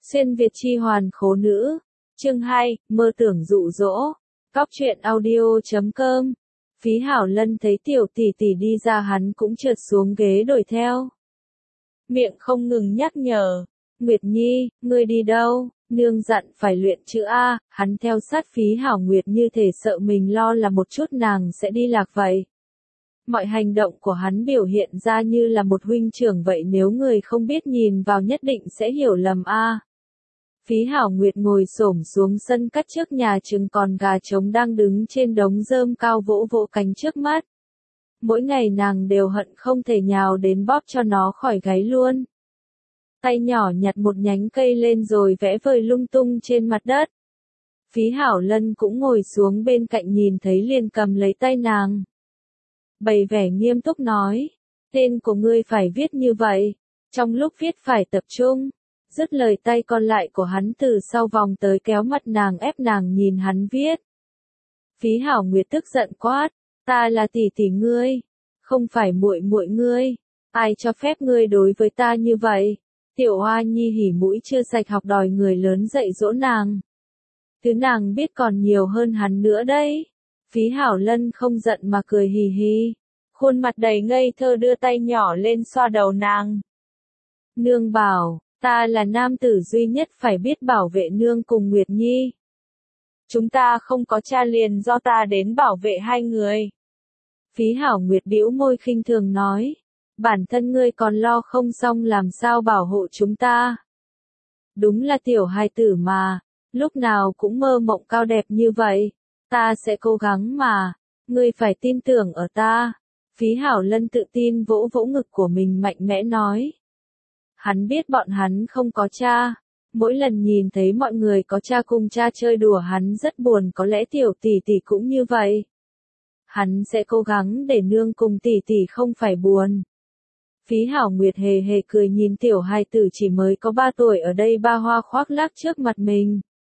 Xuyên Việt chi hoàn khố nữ. Chương 2, mơ tưởng dụ dỗ. Cóc truyện audio.com. Phí Hảo Lân thấy tiểu tỷ tỷ đi ra hắn cũng trượt xuống ghế đuổi theo. Miệng không ngừng nhắc nhở. Nguyệt Nhi, ngươi đi đâu? Nương dặn phải luyện chữ A, hắn theo sát Phí Hảo Nguyệt như thể sợ mình lo là một chút nàng sẽ đi lạc vậy. Mọi hành động của hắn biểu hiện ra như là một huynh trưởng vậy, nếu người không biết nhìn vào nhất định sẽ hiểu lầm A. Phí Hảo Nguyệt ngồi xổm xuống sân cắt trước nhà trứng còn gà trống đang đứng trên đống rơm cao vỗ vỗ cánh trước mắt. Mỗi ngày nàng đều hận không thể nhào đến bóp cho nó khỏi gáy luôn. Tay nhỏ nhặt một nhánh cây lên rồi vẽ vời lung tung trên mặt đất. Phí Hảo Lân cũng ngồi xuống bên cạnh nhìn thấy liền cầm lấy tay nàng. Bày vẻ nghiêm túc nói, tên của ngươi phải viết như vậy, trong lúc viết phải tập trung. Dứt lời tay còn lại của hắn từ sau vòng tới kéo mặt nàng ép nàng nhìn hắn viết. Phí Hảo Nguyệt tức giận quát, ta là tỷ tỷ ngươi, không phải muội muội ngươi, ai cho phép ngươi đối với ta như vậy? Tiểu Hoa Nhi hỉ mũi chưa sạch học đòi người lớn dạy dỗ nàng. Thứ nàng biết còn nhiều hơn hắn nữa đấy. Phí Hảo Lân không giận mà cười hì hì, khuôn mặt đầy ngây thơ đưa tay nhỏ lên xoa đầu nàng. Nương bảo, ta là nam tử duy nhất phải biết bảo vệ nương cùng Nguyệt Nhi. Chúng ta không có cha liền do ta đến bảo vệ hai người. Phí Hảo Nguyệt bĩu môi khinh thường nói, bản thân ngươi còn lo không xong làm sao bảo hộ chúng ta. Đúng là tiểu hài tử mà, lúc nào cũng mơ mộng cao đẹp như vậy. Ta sẽ cố gắng mà, ngươi phải tin tưởng ở ta. Phí Hảo Lân tự tin vỗ vỗ ngực của mình mạnh mẽ nói. Hắn biết bọn hắn không có cha. Mỗi lần nhìn thấy mọi người có cha cùng cha chơi đùa hắn rất buồn, có lẽ tiểu tỷ tỷ cũng như vậy. Hắn sẽ cố gắng để nương cùng tỷ tỷ không phải buồn. Phí Hảo Nguyệt hề hề cười nhìn tiểu hài tử chỉ mới có 3 tuổi ở đây ba hoa khoác lác trước mặt mình.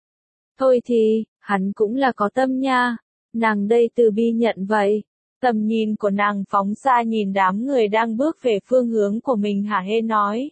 Thôi thì, hắn cũng là có tâm nha, nàng đây từ bi nhận vậy. Tầm nhìn của nàng phóng xa nhìn đám người đang bước về phương hướng của mình hả hê nói.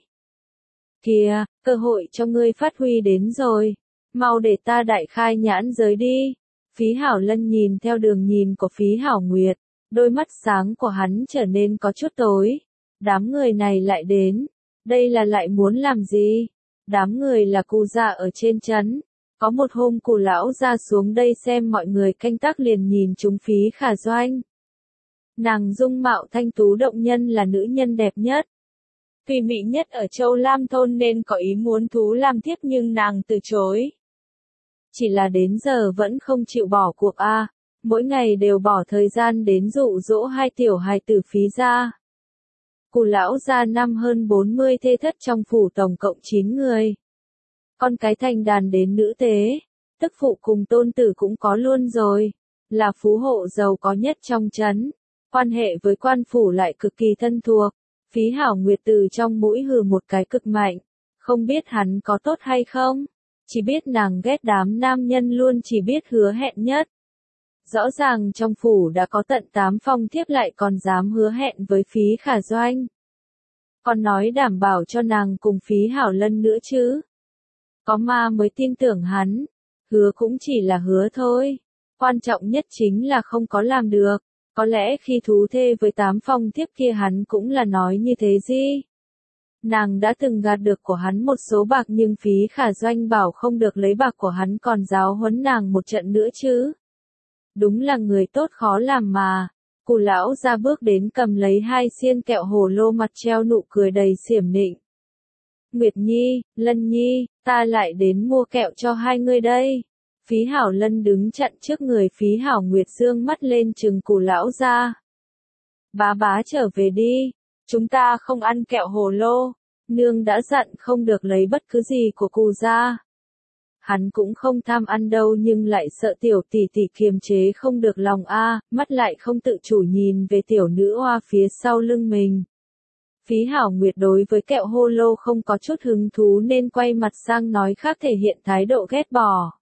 Kìa, cơ hội cho ngươi phát huy đến rồi, mau để ta đại khai nhãn giới đi. Phí Hảo Lân nhìn theo đường nhìn của Phí Hảo Nguyệt, đôi mắt sáng của hắn trở nên có chút tối. Đám người này lại đến, đây là lại muốn làm gì? Đám người là cụ già ở trên trấn. Có một hôm cụ lão ra xuống đây xem mọi người canh tác liền nhìn chúng Phí Khả Doanh. Nàng dung mạo thanh tú động nhân là nữ nhân đẹp nhất, tùy mỹ nhất ở Châu Lam thôn nên có ý muốn thú làm thiếp nhưng nàng từ chối. Chỉ là đến giờ vẫn không chịu bỏ cuộc a, mỗi ngày đều bỏ thời gian đến dụ dỗ hai tiểu hài tử Phí gia. Cụ lão gia năm hơn 40 thê thất trong phủ tổng cộng 9 người. Con cái thành đàn đến nữ tế, tức phụ cùng tôn tử cũng có luôn rồi, là phú hộ giàu có nhất trong trấn, quan hệ với quan phủ lại cực kỳ thân thuộc. Phí Hảo Nguyệt từ trong mũi hừ một cái cực mạnh, không biết hắn có tốt hay không, chỉ biết nàng ghét đám nam nhân luôn chỉ biết hứa hẹn nhất. Rõ ràng trong phủ đã có tận 8 phong thiếp lại còn dám hứa hẹn với Phí Khả Doanh. Còn nói đảm bảo cho nàng cùng Phí Hảo Lân nữa chứ. Có ma mới tin tưởng hắn, hứa cũng chỉ là hứa thôi, quan trọng nhất chính là không có làm được. Có lẽ khi thú thê với 8 phong thiếp kia hắn cũng là nói như thế gì. Nàng đã từng gạt được của hắn một số bạc nhưng Phí Khả Doanh bảo không được lấy bạc của hắn còn giáo huấn nàng một trận nữa chứ. Đúng là người tốt khó làm mà. Cụ lão ra bước đến cầm lấy 2 xiên kẹo hồ lô mặt treo nụ cười đầy xiểm nịnh. Nguyệt Nhi, Lân Nhi, ta lại đến mua kẹo cho hai ngươi đây. Phí Hảo Lân đứng chặn trước người Phí Hảo Nguyệt dương mắt lên trừng cụ lão ra. Bá bá trở về đi, chúng ta không ăn kẹo hồ lô, nương đã dặn không được lấy bất cứ gì của cụ ra. Hắn cũng không tham ăn đâu nhưng lại sợ tiểu tỷ tỷ kiềm chế không được lòng a, mắt lại không tự chủ nhìn về tiểu nữ hoa phía sau lưng mình. Phí Hảo Nguyệt đối với kẹo hồ lô không có chút hứng thú nên quay mặt sang nói khác thể hiện thái độ ghét bỏ.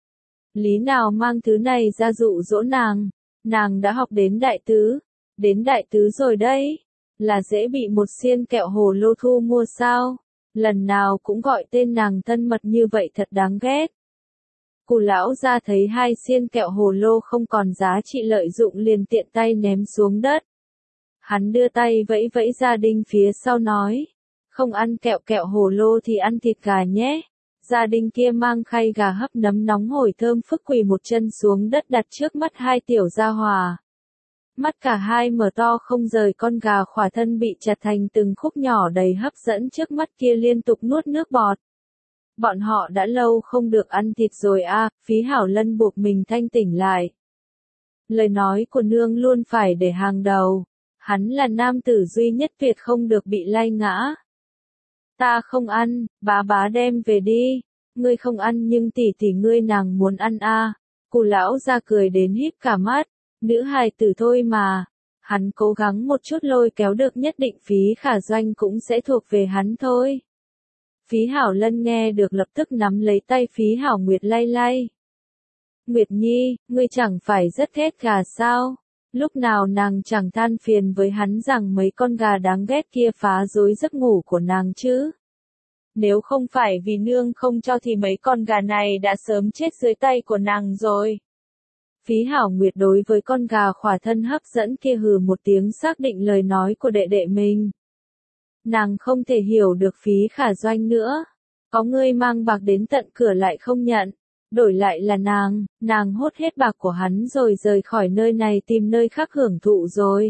Lý nào mang thứ này ra dụ dỗ nàng đã học đến đại tứ rồi đấy, là dễ bị một xiên kẹo hồ lô thu mua sao, Lần nào cũng gọi tên nàng thân mật như vậy thật đáng ghét. Cụ lão ra thấy hai xiên kẹo hồ lô không còn giá trị lợi dụng liền tiện tay ném xuống đất. Hắn đưa tay vẫy vẫy gia đình phía sau nói. Không ăn kẹo hồ lô thì ăn thịt gà nhé. Gia đình kia mang khay gà hấp nấm nóng hổi thơm phức quỳ một chân xuống đất đặt trước mắt hai tiểu gia hòa. Mắt cả hai mở to không rời con gà khỏa thân bị chặt thành từng khúc nhỏ đầy hấp dẫn trước mắt kia liên tục nuốt nước bọt. Bọn họ đã lâu không được ăn thịt rồi à, Phí Hảo Lân buộc mình thanh tỉnh lại. Lời nói của nương luôn phải để hàng đầu. Hắn là nam tử duy nhất tuyệt không được bị lay ngã. Ta không ăn, bá đem về đi. Ngươi không ăn nhưng tỷ ngươi nàng muốn ăn à. Cụ lão ra cười đến híp cả mắt. Nữ hài tử thôi mà. Hắn cố gắng một chút lôi kéo được nhất định Phí Khả Doanh cũng sẽ thuộc về hắn thôi. Phí Hảo Lân nghe được lập tức nắm lấy tay Phí Hảo Nguyệt lay lay. Nguyệt Nhi, ngươi chẳng phải rất ghét gà sao? Lúc nào nàng chẳng than phiền với hắn rằng mấy con gà đáng ghét kia phá rối giấc ngủ của nàng chứ? Nếu không phải vì nương không cho thì mấy con gà này đã sớm chết dưới tay của nàng rồi. Phí Hảo Nguyệt đối với con gà khỏa thân hấp dẫn kia hừ một tiếng xác định lời nói của đệ đệ mình. Nàng không thể hiểu được Phí Khả Doanh nữa. Có ngươi mang bạc đến tận cửa lại không nhận. Đổi lại là nàng hốt hết bạc của hắn rồi rời khỏi nơi này tìm nơi khác hưởng thụ rồi.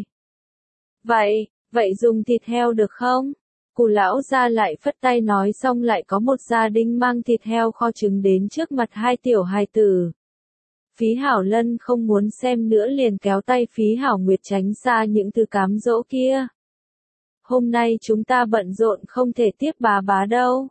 Vậy dùng thịt heo được không? Cụ lão ra lại phất tay nói xong lại có một gia đình mang thịt heo kho trứng đến trước mặt hai tiểu hài tử. Phí Hảo Lân không muốn xem nữa liền kéo tay Phí Hảo Nguyệt tránh xa những thứ cám dỗ kia. Hôm nay chúng ta bận rộn không thể tiếp bá đâu.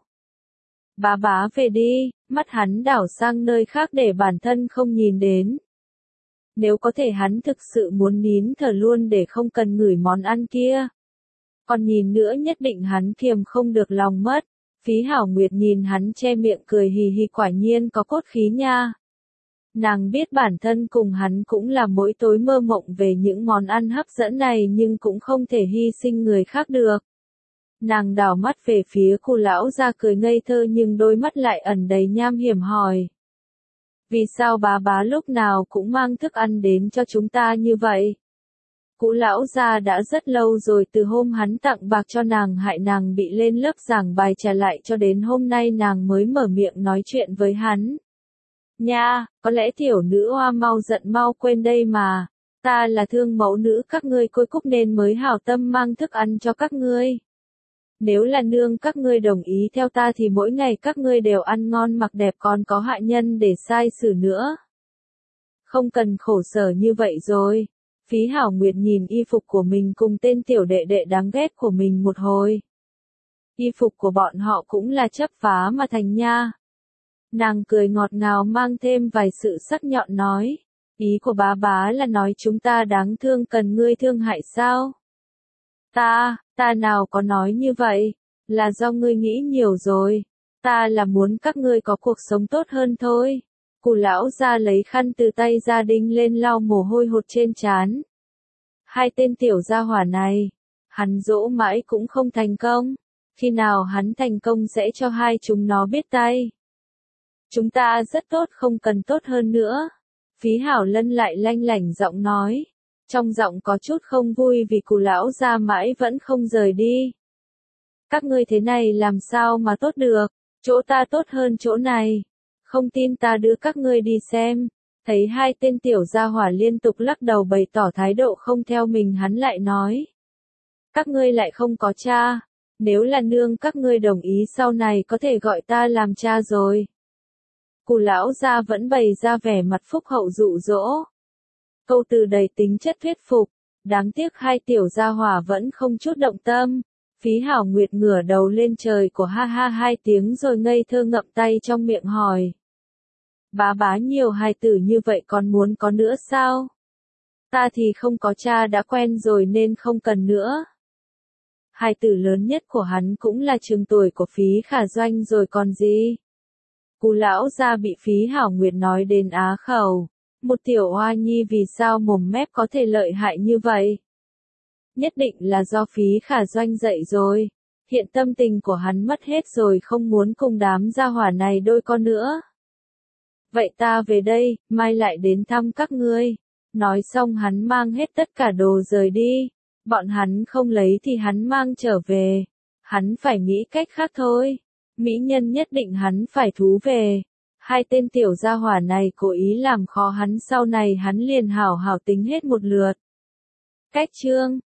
Bá về đi, mắt hắn đảo sang nơi khác để bản thân không nhìn đến. Nếu có thể hắn thực sự muốn nín thở luôn để không cần ngửi món ăn kia. Còn nhìn nữa nhất định hắn kiềm không được lòng mất. Phí Hảo Nguyệt nhìn hắn che miệng cười hì hì quả nhiên có cốt khí nha. Nàng biết bản thân cùng hắn cũng là mỗi tối mơ mộng về những món ăn hấp dẫn này nhưng cũng không thể hy sinh người khác được. Nàng đảo mắt về phía cụ lão ra cười ngây thơ nhưng đôi mắt lại ẩn đầy nham hiểm hỏi. Vì sao bá lúc nào cũng mang thức ăn đến cho chúng ta như vậy? Cụ lão gia đã rất lâu rồi từ hôm hắn tặng bạc cho nàng hại nàng bị lên lớp giảng bài trả lại cho đến hôm nay nàng mới mở miệng nói chuyện với hắn. Nha, có lẽ tiểu nữ hoa mau giận mau quên đây mà. Ta là thương mẫu nữ các ngươi côi cúc nên mới hảo tâm mang thức ăn cho các ngươi. Nếu là nương các ngươi đồng ý theo ta thì mỗi ngày các ngươi đều ăn ngon mặc đẹp còn có hạ nhân để sai xử nữa. Không cần khổ sở như vậy rồi. Phí Hảo Nguyệt nhìn y phục của mình cùng tên tiểu đệ đệ đáng ghét của mình một hồi. Y phục của bọn họ cũng là chấp phá mà thành nha. Nàng cười ngọt ngào mang thêm vài sự sắc nhọn nói. Ý của bá là nói chúng ta đáng thương cần ngươi thương hại sao? Ta nào có nói như vậy, là do ngươi nghĩ nhiều rồi. Ta là muốn các ngươi có cuộc sống tốt hơn thôi. Cụ lão ra lấy khăn từ tay gia đình lên lau mồ hôi hột trên trán. Hai tên tiểu gia hỏa này, hắn dỗ mãi cũng không thành công. Khi nào hắn thành công sẽ cho hai chúng nó biết tay. Chúng ta rất tốt không cần tốt hơn nữa. Phí Hảo Lân lại lanh lảnh giọng nói. Trong giọng có chút không vui vì cụ lão ra mãi vẫn không rời đi. Các ngươi thế này làm sao mà tốt được, chỗ ta tốt hơn chỗ này. Không tin ta đưa các ngươi đi xem. Thấy hai tên tiểu gia hỏa liên tục lắc đầu bày tỏ thái độ không theo mình hắn lại nói. Các ngươi lại không có cha. Nếu là nương các ngươi đồng ý sau này có thể gọi ta làm cha rồi. Cụ lão gia vẫn bày ra vẻ mặt phúc hậu dụ dỗ. Câu từ đầy tính chất thuyết phục. Đáng tiếc hai tiểu gia hỏa vẫn không chút động tâm. Phí Hảo Nguyệt ngửa đầu lên trời của ha ha hai tiếng rồi ngây thơ ngậm tay trong miệng hỏi. Bá nhiều hài tử như vậy còn muốn có nữa sao? Ta thì không có cha đã quen rồi nên không cần nữa. Hài tử lớn nhất của hắn cũng là chừng tuổi của Phí Khả Doanh rồi còn gì? Cụ lão gia bị Phí Hảo Nguyệt nói đến á khẩu. Một tiểu hoa nhi vì sao mồm mép có thể lợi hại như vậy? Nhất định là do Phí Khả Doanh dạy rồi. Hiện tâm tình của hắn mất hết rồi, không muốn cùng đám gia hỏa này đôi co nữa. Vậy ta về đây, mai lại đến thăm các ngươi. Nói xong hắn mang hết tất cả đồ rời đi. Bọn hắn không lấy thì hắn mang trở về. Hắn phải nghĩ cách khác thôi. Mỹ nhân nhất định hắn phải thú về. Hai tên tiểu gia hỏa này cố ý làm khó hắn, sau này hắn liền hảo hảo tính hết một lượt. Cách chương